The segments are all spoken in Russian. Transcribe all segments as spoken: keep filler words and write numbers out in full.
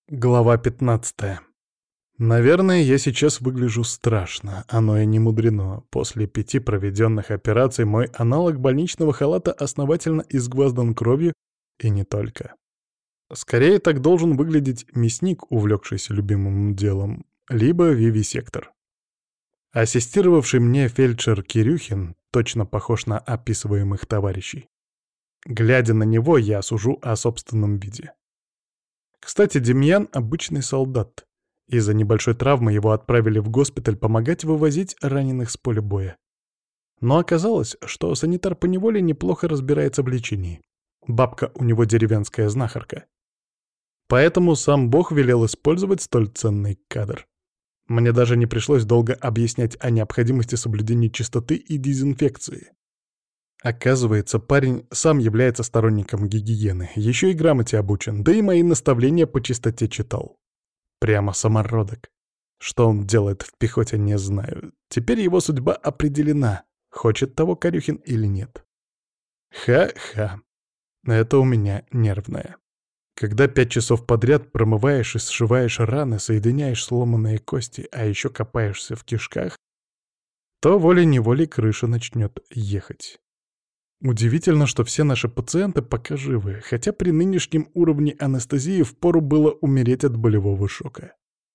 Глава пятнадцатая. Наверное, я сейчас выгляжу страшно, оно и не мудрено. После пяти проведенных операций мой аналог больничного халата основательно изгваздан кровью, и не только. Скорее так должен выглядеть мясник, увлекшийся любимым делом, либо вивисектор. Ассистировавший мне фельдшер Кирюхин точно похож на описываемых товарищей. Глядя на него, я сужу о собственном виде. Кстати, Демьян — обычный солдат. Из-за небольшой травмы его отправили в госпиталь помогать вывозить раненых с поля боя. Но оказалось, что санитар поневоле неплохо разбирается в лечении. Бабка у него деревенская знахарка. Поэтому сам Бог велел использовать столь ценный кадр. Мне даже не пришлось долго объяснять о необходимости соблюдения чистоты и дезинфекции. Оказывается, парень сам является сторонником гигиены, еще и грамоте обучен, да и мои наставления по чистоте читал. Прямо самородок. Что он делает в пехоте, не знаю. Теперь его судьба определена, хочет того Корюхин или нет. Ха-ха. Это у меня нервное. Когда пять часов подряд промываешь и сшиваешь раны, соединяешь сломанные кости, а еще копаешься в кишках, то волей-неволей крыша начнет ехать. Удивительно, что все наши пациенты пока живы, хотя при нынешнем уровне анестезии впору было умереть от болевого шока.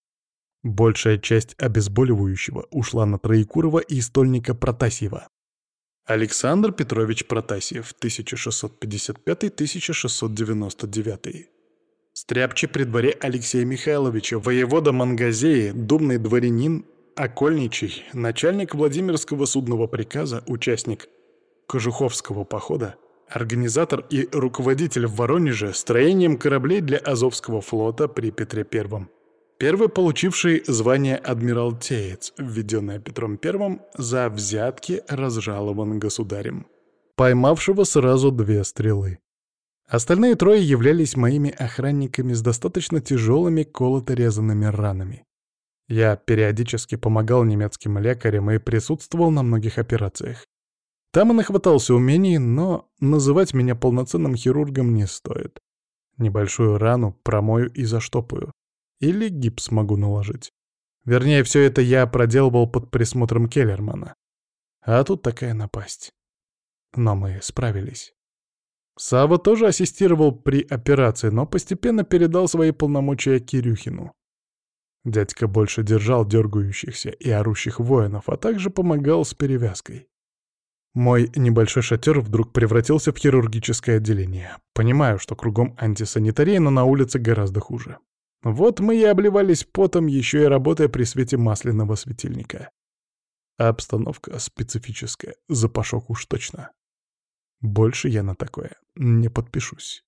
Большая часть обезболивающего ушла на Троекурова и стольника Протасьева. Александр Петрович Протасьев, тысяча шестьсот пятьдесят пятый — тысяча шестьсот девяносто девятый. Стряпчий при дворе Алексея Михайловича, воевода Мангазеи, думный дворянин, окольничий, начальник Владимирского судного приказа, участник Кожуховского похода, организатор и руководитель в Воронеже строением кораблей для Азовского флота при Петре Первом. Первый получивший звание адмиралтеец, введенное Петром Первым, за взятки разжалован государем, поймавшего сразу две стрелы. Остальные трое являлись моими охранниками с достаточно тяжелыми колото-резанными ранами. Я периодически помогал немецким лекарям и присутствовал на многих операциях. Там и нахватался умений, но называть меня полноценным хирургом не стоит. Небольшую рану промою и заштопаю. Или гипс могу наложить. Вернее, все это я проделывал под присмотром Келлермана. А тут такая напасть. Но мы справились. Сава тоже ассистировал при операции, но постепенно передал свои полномочия Кирюхину. Дядька больше держал дергающихся и орущих воинов, а также помогал с перевязкой. Мой небольшой шатер вдруг превратился в хирургическое отделение. Понимаю, что кругом антисанитария, но на улице гораздо хуже. Вот мы и обливались потом, еще и работая при свете масляного светильника. А обстановка специфическая, запашок уж точно. Больше я на такое не подпишусь.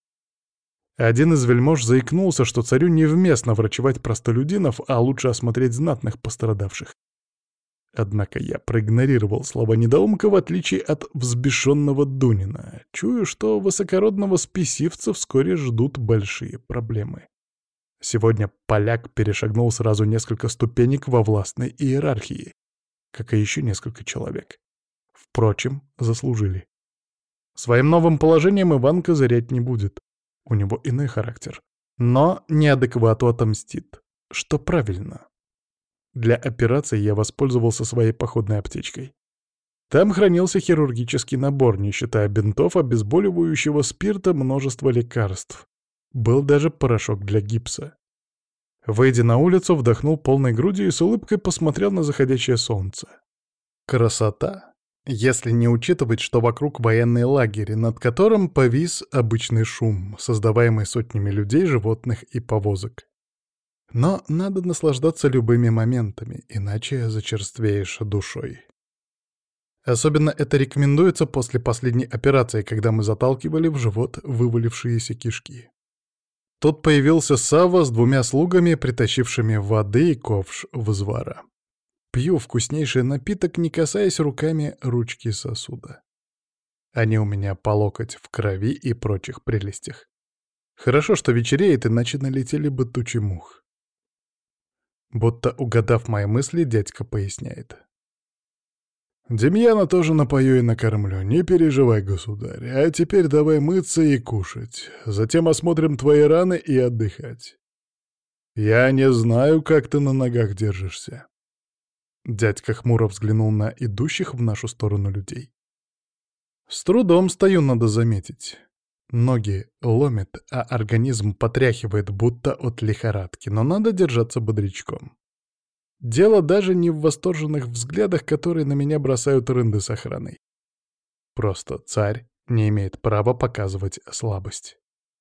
Один из вельмож заикнулся, что царю невместно врачевать простолюдинов, а лучше осмотреть знатных пострадавших. Однако я проигнорировал слова недоумка, в отличие от взбешенного Дунина. Чую, что высокородного спесивца вскоре ждут большие проблемы. Сегодня поляк перешагнул сразу несколько ступенек во властной иерархии, как и еще несколько человек. Впрочем, заслужили. Своим новым положением Иван козырять не будет. У него иной характер. Но неадеквату отомстит. Что правильно. Для операции я воспользовался своей походной аптечкой. Там хранился хирургический набор, не считая бинтов, обезболивающего, спирта, множество лекарств. Был даже порошок для гипса. Выйдя на улицу, вдохнул полной грудью и с улыбкой посмотрел на заходящее солнце. Красота, если не учитывать, что вокруг военный лагерь, над которым повис обычный шум, создаваемый сотнями людей, животных и повозок. Но надо наслаждаться любыми моментами, иначе зачерствеешь душой. Особенно это рекомендуется после последней операции, когда мы заталкивали в живот вывалившиеся кишки. Тут появился Савва с двумя слугами, притащившими воды и ковш взвара. Пью вкуснейший напиток, не касаясь руками ручки сосуда. Они у меня по локоть в крови и прочих прелестях. Хорошо, что вечереет, иначе налетели бы тучи мух. Будто угадав мои мысли, дядька поясняет. «Демьяна тоже напою и накормлю, не переживай, государь. А теперь давай мыться и кушать. Затем осмотрим твои раны и отдыхать. Я не знаю, как ты на ногах держишься». Дядька хмуро взглянул на идущих в нашу сторону людей. «С трудом стою, надо заметить. Ноги ломит, а организм потряхивает, будто от лихорадки, но надо держаться бодрячком. Дело даже не в восторженных взглядах, которые на меня бросают рынды с охраной. Просто царь не имеет права показывать слабость.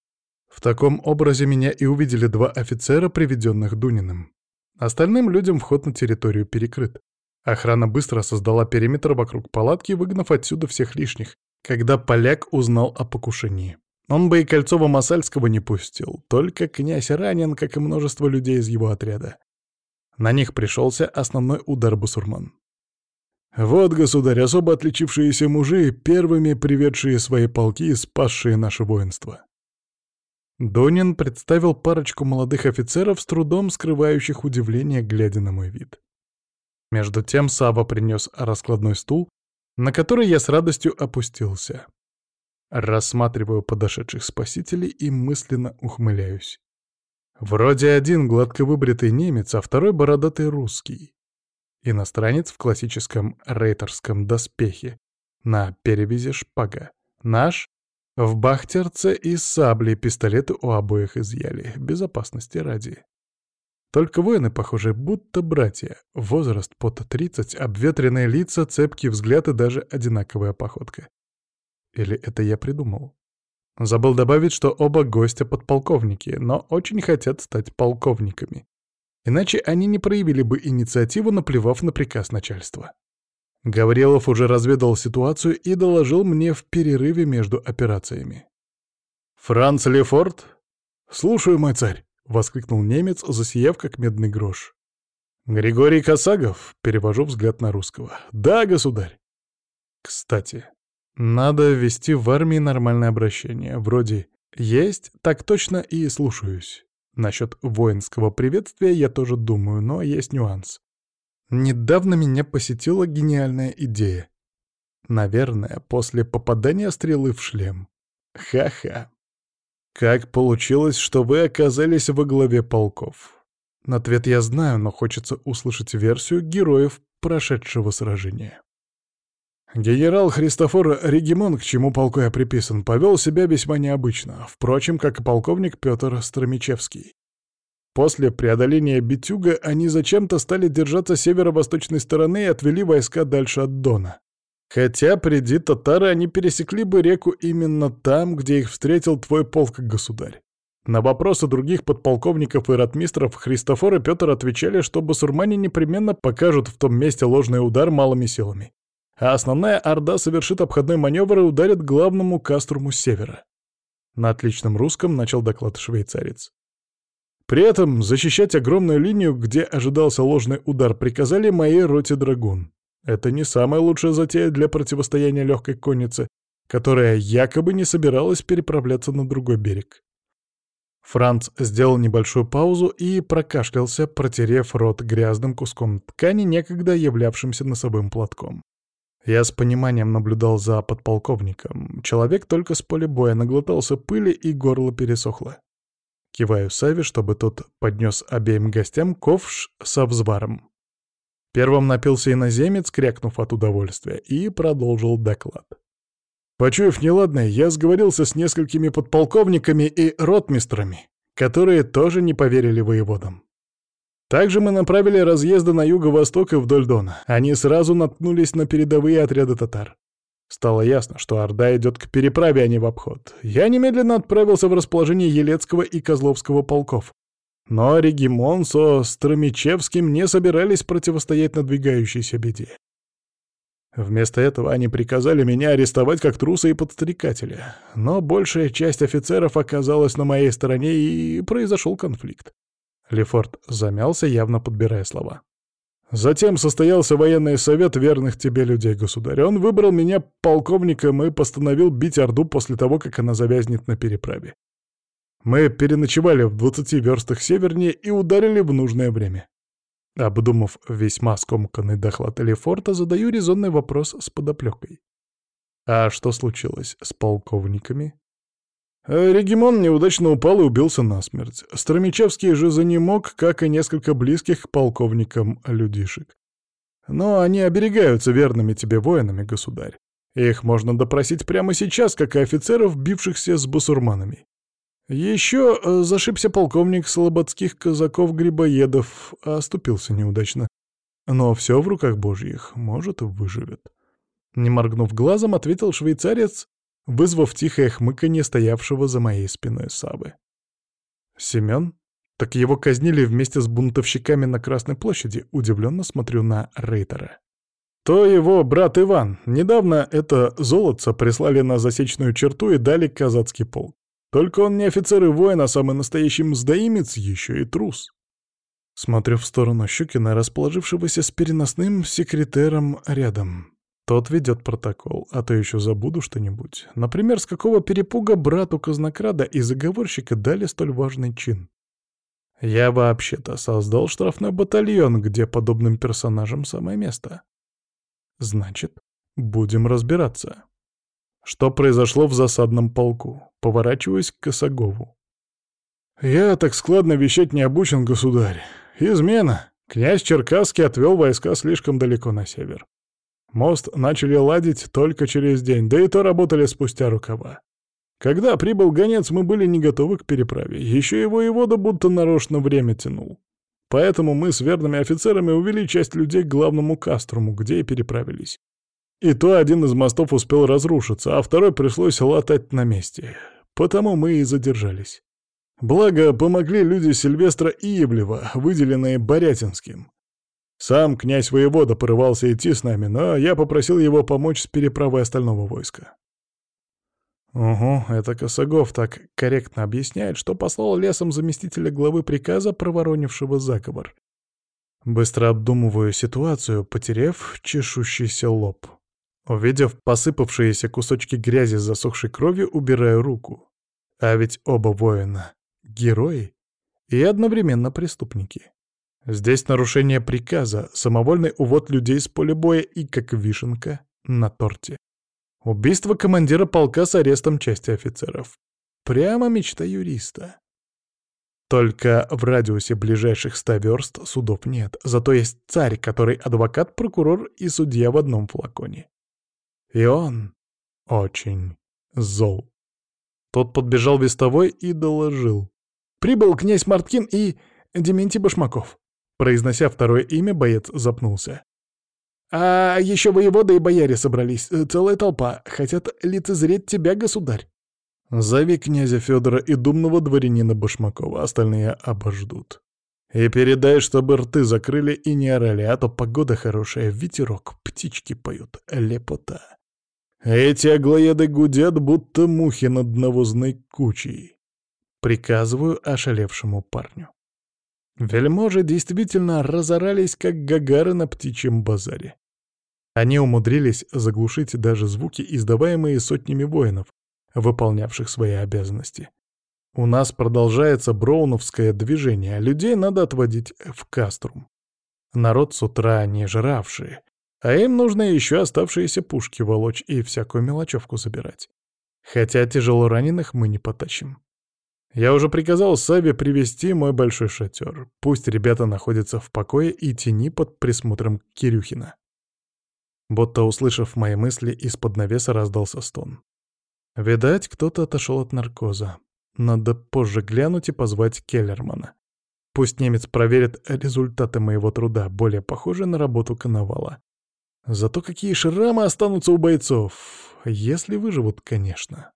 В таком образе меня и увидели два офицера, приведенных Дуниным. Остальным людям вход на территорию перекрыт. Охрана быстро создала периметр вокруг палатки, выгнав отсюда всех лишних, когда поляк узнал о покушении. Он бы и Кольцова-Масальского не пустил, только князь ранен, как и множество людей из его отряда. На них пришелся основной удар бусурман. Вот, государь, особо отличившиеся мужи, первыми приведшие свои полки и спасшие наше воинство. Дунин представил парочку молодых офицеров, с трудом скрывающих удивление, глядя на мой вид. Между тем Сава принес раскладной стул, на который я с радостью опустился. Рассматриваю подошедших спасителей и мысленно ухмыляюсь. Вроде один гладко выбритый немец, а второй бородатый русский. Иностранец в классическом рейтерском доспехе, на перевязи шпага. Наш — в бахтерце и сабли, пистолеты у обоих изъяли, безопасности ради. Только воины, похоже, будто братья. Возраст под тридцать, обветренные лица, цепкий взгляд и даже одинаковая походка. Или это я придумал? Забыл добавить, что оба гостя подполковники, но очень хотят стать полковниками. Иначе они не проявили бы инициативу, наплевав на приказ начальства. Гаврилов уже разведал ситуацию и доложил мне в перерыве между операциями. «Франц Лефорт?» «Слушаю, мой царь», — воскликнул немец, засияв как медный грош. «Григорий Косагов?» — перевожу взгляд на русского. «Да, государь». «Кстати, надо ввести в армии нормальное обращение, вроде «есть, так точно и слушаюсь». Насчет воинского приветствия я тоже думаю, но есть нюанс. Недавно меня посетила гениальная идея. Наверное, после попадания стрелы в шлем. Ха-ха. Как получилось, что вы оказались во главе полков? Ответ я знаю, но хочется услышать версию героев прошедшего сражения. Генерал Христофор Регимон, к чему полку я приписан, повел себя весьма необычно, впрочем, как и полковник Петр Стромичевский. После преодоления Битюга они зачем-то стали держаться северо-восточной стороны и отвели войска дальше от Дона. Хотя, приди татары, они пересекли бы реку именно там, где их встретил твой полк, государь. На вопросы других подполковников и ротмистров Христофор и Петр отвечали, что басурмане непременно покажут в том месте ложный удар малыми силами, а основная орда совершит обходной маневр и ударит главному каструму с севера. На отличном русском начал доклад швейцарец. При этом защищать огромную линию, где ожидался ложный удар, приказали моей роте «Драгун». Это не самая лучшая затея для противостояния легкой коннице, которая якобы не собиралась переправляться на другой берег. Франц сделал небольшую паузу и прокашлялся, протерев рот грязным куском ткани, некогда являвшимся носовым платком. Я с пониманием наблюдал за подполковником. Человек только с поля боя наглотался пыли и горло пересохло. Киваю Саве, чтобы тот поднес обеим гостям ковш со взваром. Первым напился иноземец, крякнув от удовольствия, и продолжил доклад. Почуяв неладное, я сговорился с несколькими подполковниками и ротмистрами, которые тоже не поверили воеводам. Также мы направили разъезды на юго-восток и вдоль Дона. Они сразу наткнулись на передовые отряды татар. Стало ясно, что орда идет к переправе, а не в обход. Я немедленно отправился в расположение Елецкого и Козловского полков. Но Регимон со Стромичевским не собирались противостоять надвигающейся беде. Вместо этого они приказали меня арестовать как труса и подстрекателя. Но большая часть офицеров оказалась на моей стороне, и произошел конфликт. Лефорт замялся, явно подбирая слова. Затем состоялся военный совет верных тебе людей, государь. Он выбрал меня полковником и постановил бить орду после того, как она завязнет на переправе. Мы переночевали в двадцати верстах севернее и ударили в нужное время. Обдумав весьма скомканный доклад Лефорта, задаю резонный вопрос с подоплекой. А что случилось с полковниками? А Регимон неудачно упал и убился насмерть. Стромичевский же занемог, как и несколько близких к полковникам людишек. Но они оберегаются верными тебе воинами, государь. Их можно допросить прямо сейчас, как и офицеров, бившихся с басурманами. Еще э, зашибся полковник слободских казаков-грибоедов, а оступился неудачно. Но все в руках божьих, может, выживет. Не моргнув глазом, ответил швейцарец, вызвав тихое хмыканье стоявшего за моей спиной Савы. Семен? Так его казнили вместе с бунтовщиками на Красной площади, удивленно смотрю на Рейтера. То его брат Иван. Недавно это золотце прислали на засечную черту и дали казацкий полк. Только он не офицер и воин, а самый настоящий мздоимец, еще и трус. Смотрю в сторону Щукина, расположившегося с переносным секретером рядом. Тот ведет протокол, а то еще забуду что-нибудь. Например, с какого перепуга брату казнокрада и заговорщика дали столь важный чин. Я вообще-то создал штрафной батальон, где подобным персонажам самое место. Значит, будем разбираться. Что произошло в засадном полку? Поворачиваюсь к Косогову. Я так складно вещать не обучен, государь. Измена. Князь Черкасский отвел войска слишком далеко на север. Мост начали ладить только через день, да и то работали спустя рукава. Когда прибыл гонец, мы были не готовы к переправе. Еще и воевода будто нарочно время тянул. Поэтому мы с верными офицерами увели часть людей к главному каструму, где и переправились. И то один из мостов успел разрушиться, а второй пришлось латать на месте. Потому мы и задержались. Благо, помогли люди Сильвестра Иевлева, выделенные Борятинским. Сам князь-воевода порывался идти с нами, но я попросил его помочь с переправой остального войска. Угу, это Косогов так корректно объясняет, что послал лесом заместителя главы приказа, проворонившего заговор. Быстро обдумываю ситуацию, потеряв чешущийся лоб. Увидев посыпавшиеся кусочки грязи с засохшей кровью, убираю руку. А ведь оба воина — герои и одновременно преступники. Здесь нарушение приказа, самовольный увод людей с поля боя и, как вишенка, на торте. Убийство командира полка с арестом части офицеров. Прямо мечта юриста. Только в радиусе ближайших ста верст судов нет, зато есть царь, который адвокат, прокурор и судья в одном флаконе. И он очень зол. Тот подбежал вестовой и доложил. «Прибыл князь Марткин и Дементий Башмаков». Произнося второе имя, боец запнулся. «А еще воеводы и бояре собрались, целая толпа, хотят лицезреть тебя, государь». «Зови князя Федора и думного дворянина Башмакова, остальные обождут. И передай, чтобы рты закрыли и не орали, а то погода хорошая, ветерок, птички поют, лепота. Эти аглоеды гудят, будто мухи над навозной кучей». Приказываю ошалевшему парню. Вельможи действительно разорались, как гагары на птичьем базаре. Они умудрились заглушить даже звуки, издаваемые сотнями воинов, выполнявших свои обязанности. У нас продолжается броуновское движение, а людей надо отводить в каструм. Народ с утра не жравший, а им нужно еще оставшиеся пушки волочь и всякую мелочевку забирать. Хотя тяжело раненых мы не потащим. Я уже приказал Саве привести мой большой шатер. Пусть ребята находятся в покое и тени под присмотром Кирюхина. Будто услышав мои мысли, из-под навеса раздался стон. Видать, кто-то отошел от наркоза. Надо позже глянуть и позвать Келлермана. Пусть немец проверит результаты моего труда, более похожие на работу Коновала. Зато какие шрамы останутся у бойцов, если выживут, конечно.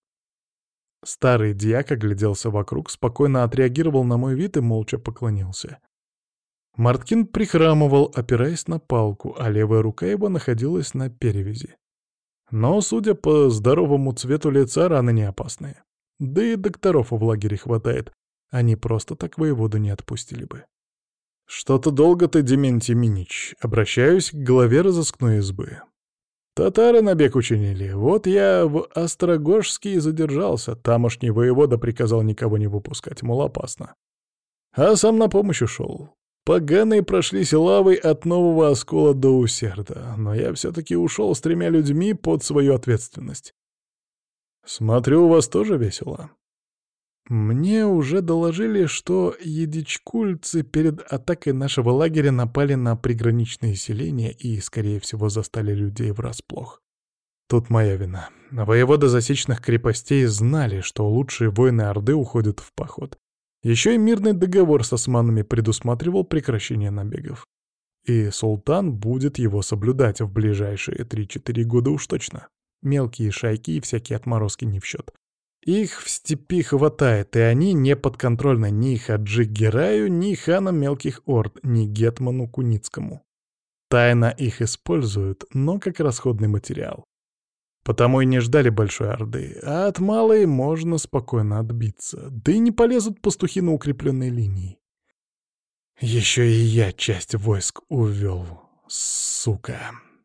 Старый дьяк огляделся вокруг, спокойно отреагировал на мой вид и молча поклонился. Марткин прихрамывал, опираясь на палку, а левая рука его находилась на перевязи. Но, судя по здоровому цвету лица, раны не опасные. Да и докторов в лагере хватает, они просто так воеводу не отпустили бы. «Что-то долго ты, Дементий Минич», обращаюсь к главе разыскной избы. «Татары набег учинили. Вот я в Острогожске и задержался. Тамошний воевода приказал никого не выпускать, мол, опасно. А сам на помощь ушел. Поганые прошлись лавой от Нового Оскола до Усерда, но я все-таки ушел с тремя людьми под свою ответственность. Смотрю, у вас тоже весело. Мне уже доложили, что едичкульцы перед атакой нашего лагеря напали на приграничные селения и, скорее всего, застали людей врасплох. Тут моя вина. Воеводы засечных крепостей знали, что лучшие воины Орды уходят в поход. Еще и мирный договор с османами предусматривал прекращение набегов. И султан будет его соблюдать в ближайшие три-четыре года уж точно. Мелкие шайки и всякие отморозки не в счет. Их в степи хватает, и они не подконтрольны ни Хаджи Гераю, ни ханам мелких орд, ни гетману Куницкому. Тайно их используют, но как расходный материал. Потому и не ждали большой орды, а от малой можно спокойно отбиться, да и не полезут пастухи на укрепленной линии. Еще и я часть войск увел, сука.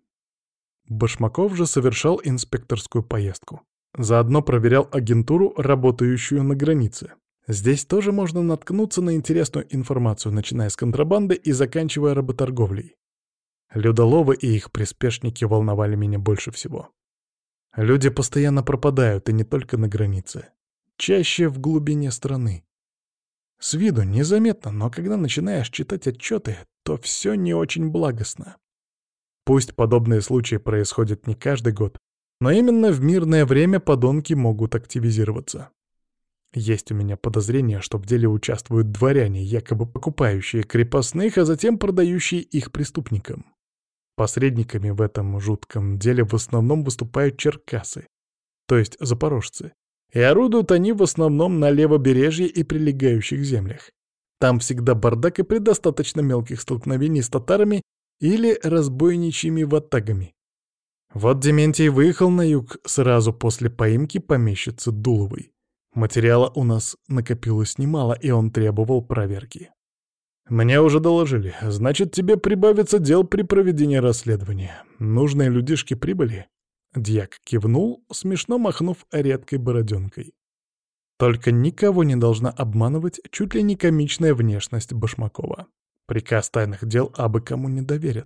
Башмаков же совершал инспекторскую поездку. Заодно проверял агентуру, работающую на границе. Здесь тоже можно наткнуться на интересную информацию, начиная с контрабанды и заканчивая работорговлей. Людоловы и их приспешники волновали меня больше всего. Люди постоянно пропадают, и не только на границе. Чаще в глубине страны. С виду незаметно, но когда начинаешь читать отчеты, то все не очень благостно. Пусть подобные случаи происходят не каждый год, но именно в мирное время подонки могут активизироваться. Есть у меня подозрение, что в деле участвуют дворяне, якобы покупающие крепостных, а затем продающие их преступникам. Посредниками в этом жутком деле в основном выступают черкасы, то есть запорожцы, и орудуют они в основном на левобережье и прилегающих землях. Там всегда бардак и предостаточно мелких столкновений с татарами или разбойничьими ватагами. Вот Дементий выехал на юг сразу после поимки помещицы Дуловой. Материала у нас накопилось немало, и он требовал проверки. «Мне уже доложили. Значит, тебе прибавится дел при проведении расследования. Нужные людишки прибыли?» Дьяк кивнул, смешно махнув редкой бороденкой. Только никого не должна обманывать чуть ли не комичная внешность Башмакова. Приказ тайных дел абы кому не доверят.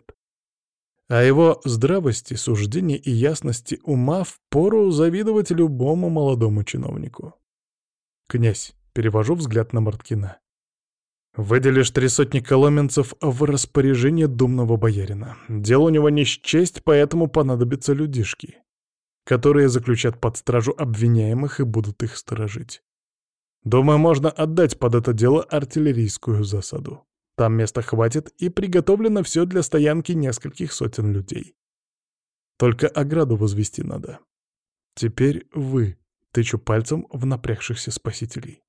А его здравости, суждений и ясности ума впору завидовать любому молодому чиновнику. «Князь», — перевожу взгляд на Марткина, — «выделишь три сотни коломенцев в распоряжение думного боярина. Дело у него не счесть, поэтому понадобятся людишки, которые заключат под стражу обвиняемых и будут их сторожить. Думаю, можно отдать под это дело артиллерийскую засаду. Там места хватит, и приготовлено все для стоянки нескольких сотен людей. Только ограду возвести надо. Теперь вы», — тычу пальцем в напрягшихся спасителей.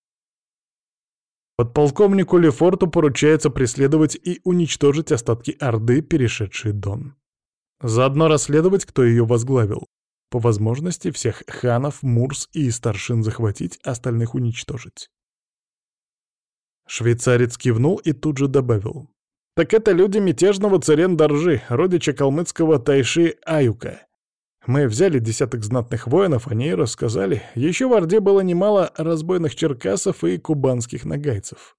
Подполковнику Лефорту поручается преследовать и уничтожить остатки Орды, перешедшие Дон. Заодно расследовать, кто ее возглавил. По возможности всех ханов, мурс и старшин захватить, остальных уничтожить. Швейцарец кивнул и тут же добавил. «Так это люди мятежного Царен-Доржи, родича калмыцкого Тайши Аюка. Мы взяли десяток знатных воинов, они и рассказали. Еще в Орде было немало разбойных черкасов и кубанских нагайцев».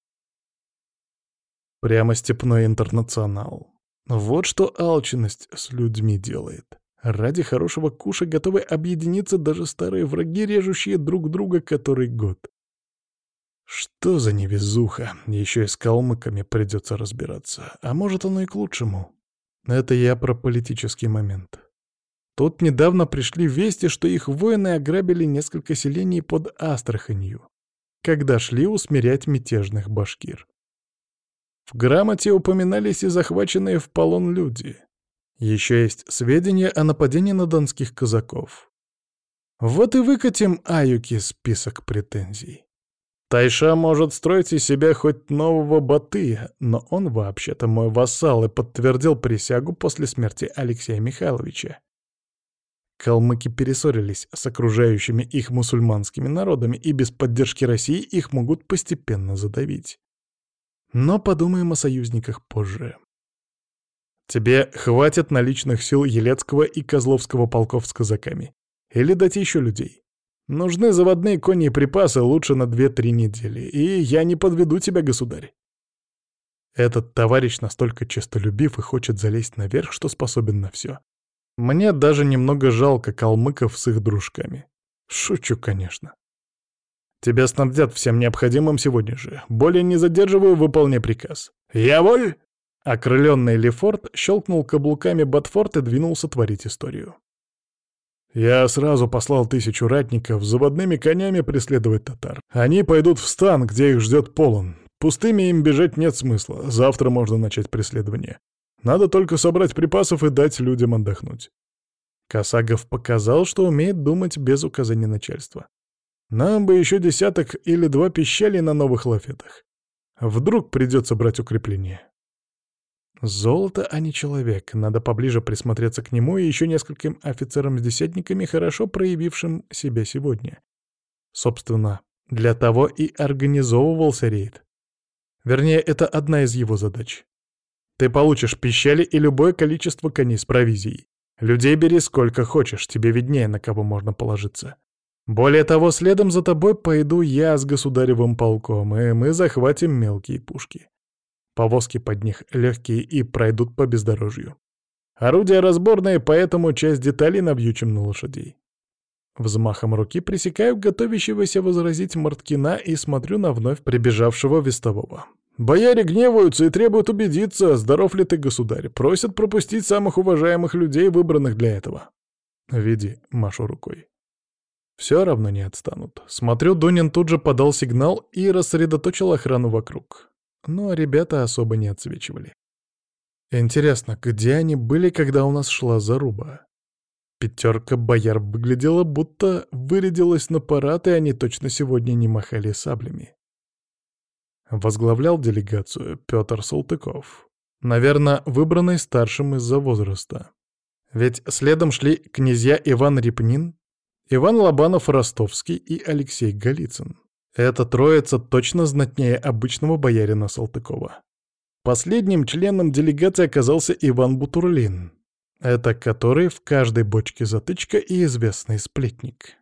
Прямо степной интернационал. Вот что алчность с людьми делает. Ради хорошего куша готовы объединиться даже старые враги, режущие друг друга который год. Что за невезуха, еще и с калмыками придется разбираться. А может, оно и к лучшему. Это я про политический момент. Тут недавно пришли вести, что их воины ограбили несколько селений под Астраханью, когда шли усмирять мятежных башкир. В грамоте упоминались и захваченные в полон люди. Еще есть сведения о нападении на донских казаков. Вот и выкатим Аюке список претензий. Тайша может строить из себя хоть нового Батыя, но он вообще-то мой вассал и подтвердил присягу после смерти Алексея Михайловича. Калмыки перессорились с окружающими их мусульманскими народами, и без поддержки России их могут постепенно задавить. Но подумаем о союзниках позже. Тебе хватит наличных сил Елецкого и Козловского полков с казаками? Или дать еще людей? Нужны заводные кони и припасы лучше на две-три недели, и я не подведу тебя, государь. Этот товарищ настолько честолюбив и хочет залезть наверх, что способен на все. Мне даже немного жалко калмыков с их дружками. Шучу, конечно. Тебя снабдят всем необходимым сегодня же. Более не задерживаю, выполняй приказ. Я воль! Окрыленный Лефорт щелкнул каблуками Батфорд и двинулся творить историю. Я сразу послал тысячу ратников с заводными конями преследовать татар. Они пойдут в стан, где их ждет полон. Пустыми им бежать нет смысла. Завтра можно начать преследование. Надо только собрать припасов и дать людям отдохнуть. Косагов показал, что умеет думать без указаний начальства. Нам бы еще десяток или два пищалей на новых лафетах. Вдруг придется брать укрепление. Золото, а не человек. Надо поближе присмотреться к нему и еще нескольким офицерам с десятниками, хорошо проявившим себя сегодня. Собственно, для того и организовывался рейд. Вернее, это одна из его задач. Ты получишь пищали и любое количество коней с провизией. Людей бери сколько хочешь, тебе виднее, на кого можно положиться. Более того, следом за тобой пойду я с государевым полком, и мы захватим мелкие пушки. Повозки под них легкие и пройдут по бездорожью. Орудия разборные, поэтому часть деталей навьючим на лошадей. Взмахом руки пресекаю готовящегося возразить Марткина и смотрю на вновь прибежавшего вестового. Бояре гневаются и требуют убедиться, здоров ли ты, государь. Просят пропустить самых уважаемых людей, выбранных для этого. Веди, машу рукой. Все равно не отстанут. Смотрю, Дунин тут же подал сигнал и рассредоточил охрану вокруг. Но ребята особо не отсвечивали. Интересно, где они были, когда у нас шла заруба? Пятерка бояр выглядела, будто вырядилась на парад, и они точно сегодня не махали саблями. Возглавлял делегацию Петр Салтыков. Наверное, выбранный старшим из-за возраста. Ведь следом шли князья Иван Репнин, Иван Лобанов-Ростовский и Алексей Голицын. Эта троица точно знатнее обычного боярина Салтыкова. Последним членом делегации оказался Иван Бутурлин. Это который в каждой бочке затычка и известный сплетник.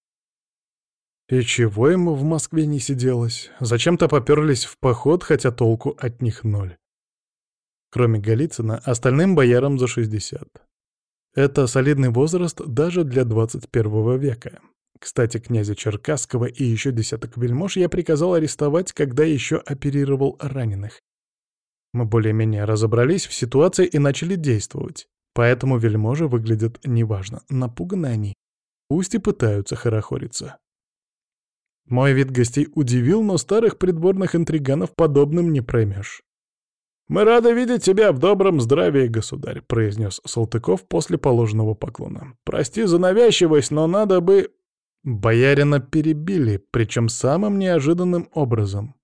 И чего ему в Москве не сиделось? Зачем-то поперлись в поход, хотя толку от них ноль. Кроме Голицына, остальным боярам за шестьдесят. Это солидный возраст даже для двадцать первого века. Кстати, князя Черкасского и еще десяток вельмож я приказал арестовать, когда еще оперировал раненых. Мы более-менее разобрались в ситуации и начали действовать. Поэтому вельможи выглядят неважно, напуганы они. Пусть и пытаются хорохориться. Мой вид гостей удивил, но старых придворных интриганов подобным не проймешь. «Мы рады видеть тебя в добром здравии, государь», — произнес Салтыков после положенного поклона. «Прости за навязчивость, но надо бы...» Боярина перебили, причем самым неожиданным образом.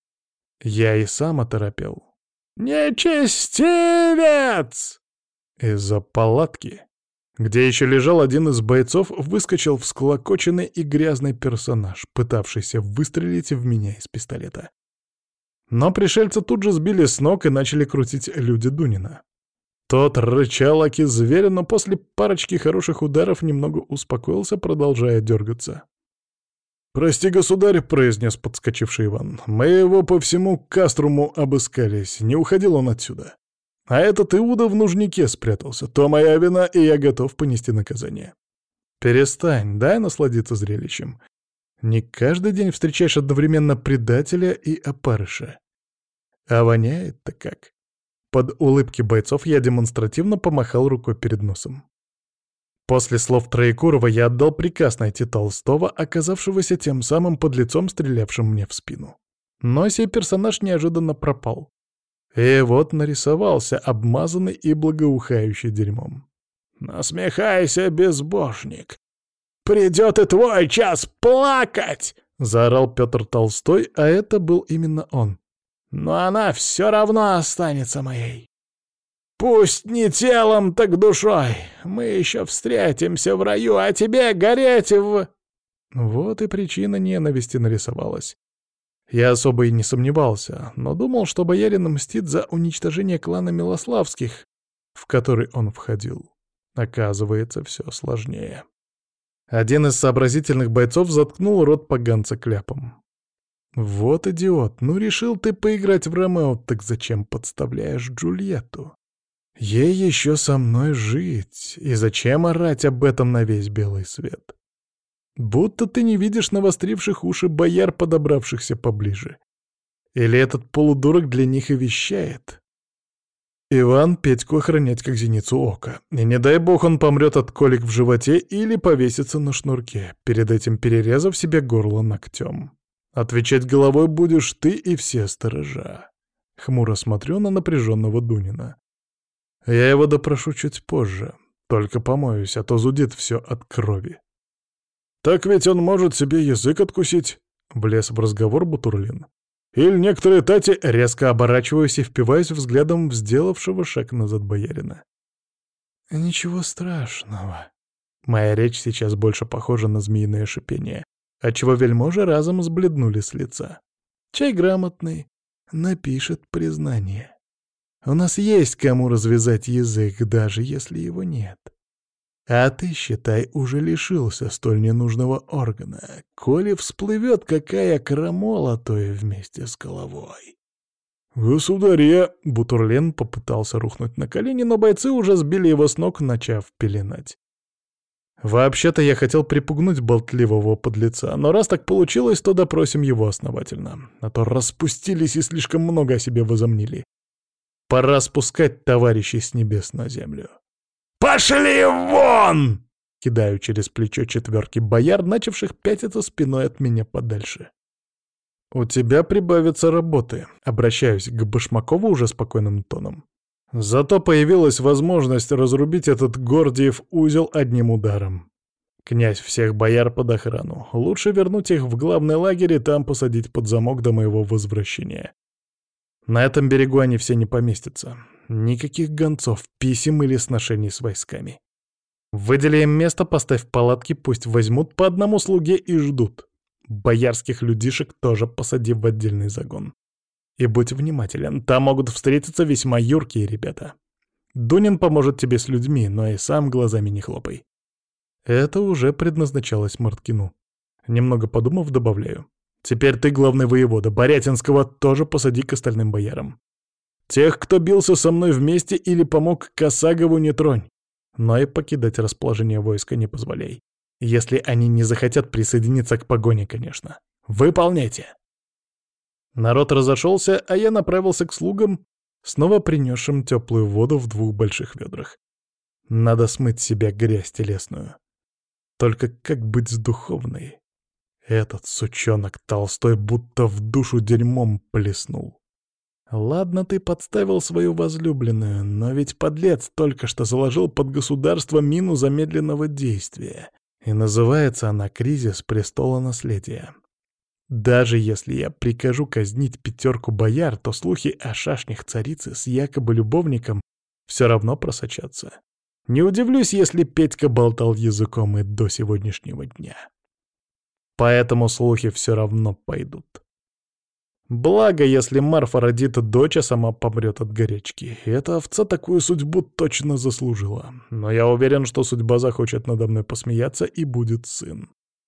Я и сам оторопел. «Нечестивец!» Из-за палатки, где еще лежал один из бойцов, выскочил всклокоченный и грязный персонаж, пытавшийся выстрелить в меня из пистолета. Но пришельца тут же сбили с ног и начали крутить люди Дунина. Тот рычал аки зверя, но после парочки хороших ударов немного успокоился, продолжая дергаться. «Прости, государь», — произнес подскочивший Иван, — «мы его по всему Каструму обыскались, не уходил он отсюда. А этот Иуда в нужнике спрятался. То моя вина, и я готов понести наказание». «Перестань, дай насладиться зрелищем. Не каждый день встречаешь одновременно предателя и опарыша. А воняет-то как». Под улыбки бойцов я демонстративно помахал рукой перед носом. После слов Троекурова я отдал приказ найти Толстого, оказавшегося тем самым подлецом, стрелявшим мне в спину. Но сей персонаж неожиданно пропал. И вот нарисовался, обмазанный и благоухающий дерьмом. «Насмехайся, безбожник! Придет и твой час плакать!» — заорал Петр Толстой, а это был именно он. «Но она все равно останется моей. Пусть не телом, так душой. Мы еще встретимся в раю, а тебе гореть в...» Вот и причина ненависти нарисовалась. Я особо и не сомневался, но думал, что боярин мстит за уничтожение клана Милославских, в который он входил. Оказывается, все сложнее. Один из сообразительных бойцов заткнул рот поганца кляпом. «Вот идиот, ну решил ты поиграть в Ромео, так зачем подставляешь Джульетту? Ей еще со мной жить, и зачем орать об этом на весь белый свет?» Будто ты не видишь навостривших уши бояр, подобравшихся поближе. Или этот полудурок для них и вещает? Иван Петьку охранять как зеницу ока. И не дай бог он помрет от колик в животе или повесится на шнурке, перед этим перерезав себе горло ногтем. Отвечать головой будешь ты и все сторожа. Хмуро смотрю на напряженного Дунина. Я его допрошу чуть позже. Только помоюсь, а то зудит все от крови. «Так ведь он может себе язык откусить», — влез в разговор Бутурлин. «Или некоторые тати...» Резко оборачиваюсь и впиваюсь взглядом в сделавшего шаг назад боярина. «Ничего страшного». Моя речь сейчас больше похожа на змеиное шипение, отчего вельможи разом сбледнули с лица. Чай грамотный, напишет признание. У нас есть кому развязать язык, даже если его нет. А ты, считай, уже лишился столь ненужного органа, коли всплывет какая крамола, то и вместе с головой. «Государь, я...» — Бутурлин попытался рухнуть на колени, но бойцы уже сбили его с ног, начав пеленать. «Вообще-то я хотел припугнуть болтливого подлеца, но раз так получилось, то допросим его основательно, а то распустились и слишком много о себе возомнили. Пора спускать товарищей с небес на землю». «Пошли вон!» — кидаю через плечо четверки бояр, начавших пятиться спиной от меня подальше. «У тебя прибавится работы», — обращаюсь к Башмакову уже спокойным тоном. «Зато появилась возможность разрубить этот Гордиев узел одним ударом. Князь всех бояр под охрану. Лучше вернуть их в главный лагерь и там посадить под замок до моего возвращения. На этом берегу они все не поместятся. Никаких гонцов, писем или сношений с войсками. Выдели им место, поставь палатки, пусть возьмут по одному слуге и ждут. Боярских людишек тоже посади в отдельный загон. И будь внимателен, там могут встретиться весьма юркие ребята. Дунин поможет тебе с людьми, но и сам глазами не хлопай». Это уже предназначалось Марткину. Немного подумав, добавляю. «Теперь ты главный воевода, Борятинского тоже посади к остальным боярам. Тех, кто бился со мной вместе или помог Косагову, не тронь. Но и покидать расположение войска не позволяй. Если они не захотят присоединиться к погоне, конечно. Выполняйте!» Народ разошелся, а я направился к слугам, снова принесшим теплую воду в двух больших ведрах. Надо смыть с себя грязь телесную. Только как быть с духовной? Этот сучонок Толстой будто в душу дерьмом плеснул. Ладно, ты подставил свою возлюбленную, но ведь подлец только что заложил под государство мину замедленного действия. И называется она «Кризис престола наследия». Даже если я прикажу казнить пятерку бояр, то слухи о шашнях царицы с якобы любовником все равно просочатся. Не удивлюсь, если Петька болтал языком и до сегодняшнего дня. Поэтому слухи все равно пойдут. Благо, если Марфа родит дочь, а сама помрет от горячки. Эта овца такую судьбу точно заслужила. Но я уверен, что судьба захочет надо мной посмеяться, и будет сын.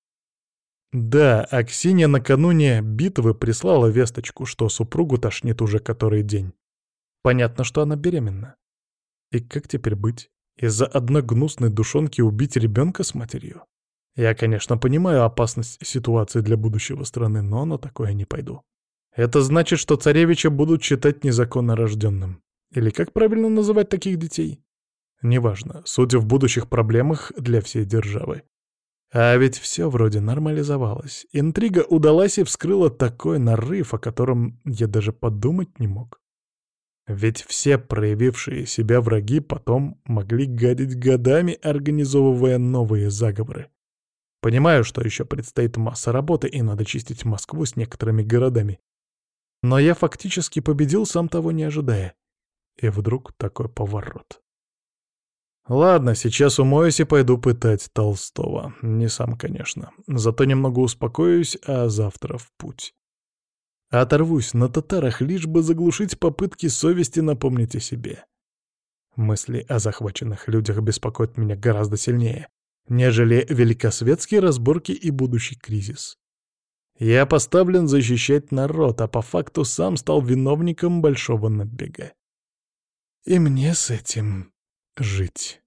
Да, Аксинья накануне битвы прислала весточку, что супругу тошнит уже который день. Понятно, что она беременна. И как теперь быть? Из-за одной гнусной душонки убить ребенка с матерью? Я, конечно, понимаю опасность ситуации для будущего страны, но на такое не пойду. Это значит, что царевича будут считать незаконно рожденным. Или как правильно называть таких детей? Неважно, суть в будущих проблемах для всей державы. А ведь все вроде нормализовалось. Интрига удалась и вскрыла такой нарыв, о котором я даже подумать не мог. Ведь все проявившие себя враги потом могли гадить годами, организовывая новые заговоры. Понимаю, что еще предстоит масса работы, и надо чистить Москву с некоторыми городами. Но я фактически победил, сам того не ожидая. И вдруг такой поворот. Ладно, сейчас умоюсь и пойду пытать Толстого. Не сам, конечно. Зато немного успокоюсь, а завтра в путь. Оторвусь на татарах, лишь бы заглушить попытки совести напомнить о себе. Мысли о захваченных людях беспокоят меня гораздо сильнее, нежели великосветские разборки и будущий кризис. Я поставлен защищать народ, а по факту сам стал виновником большого набега. И мне с этим жить.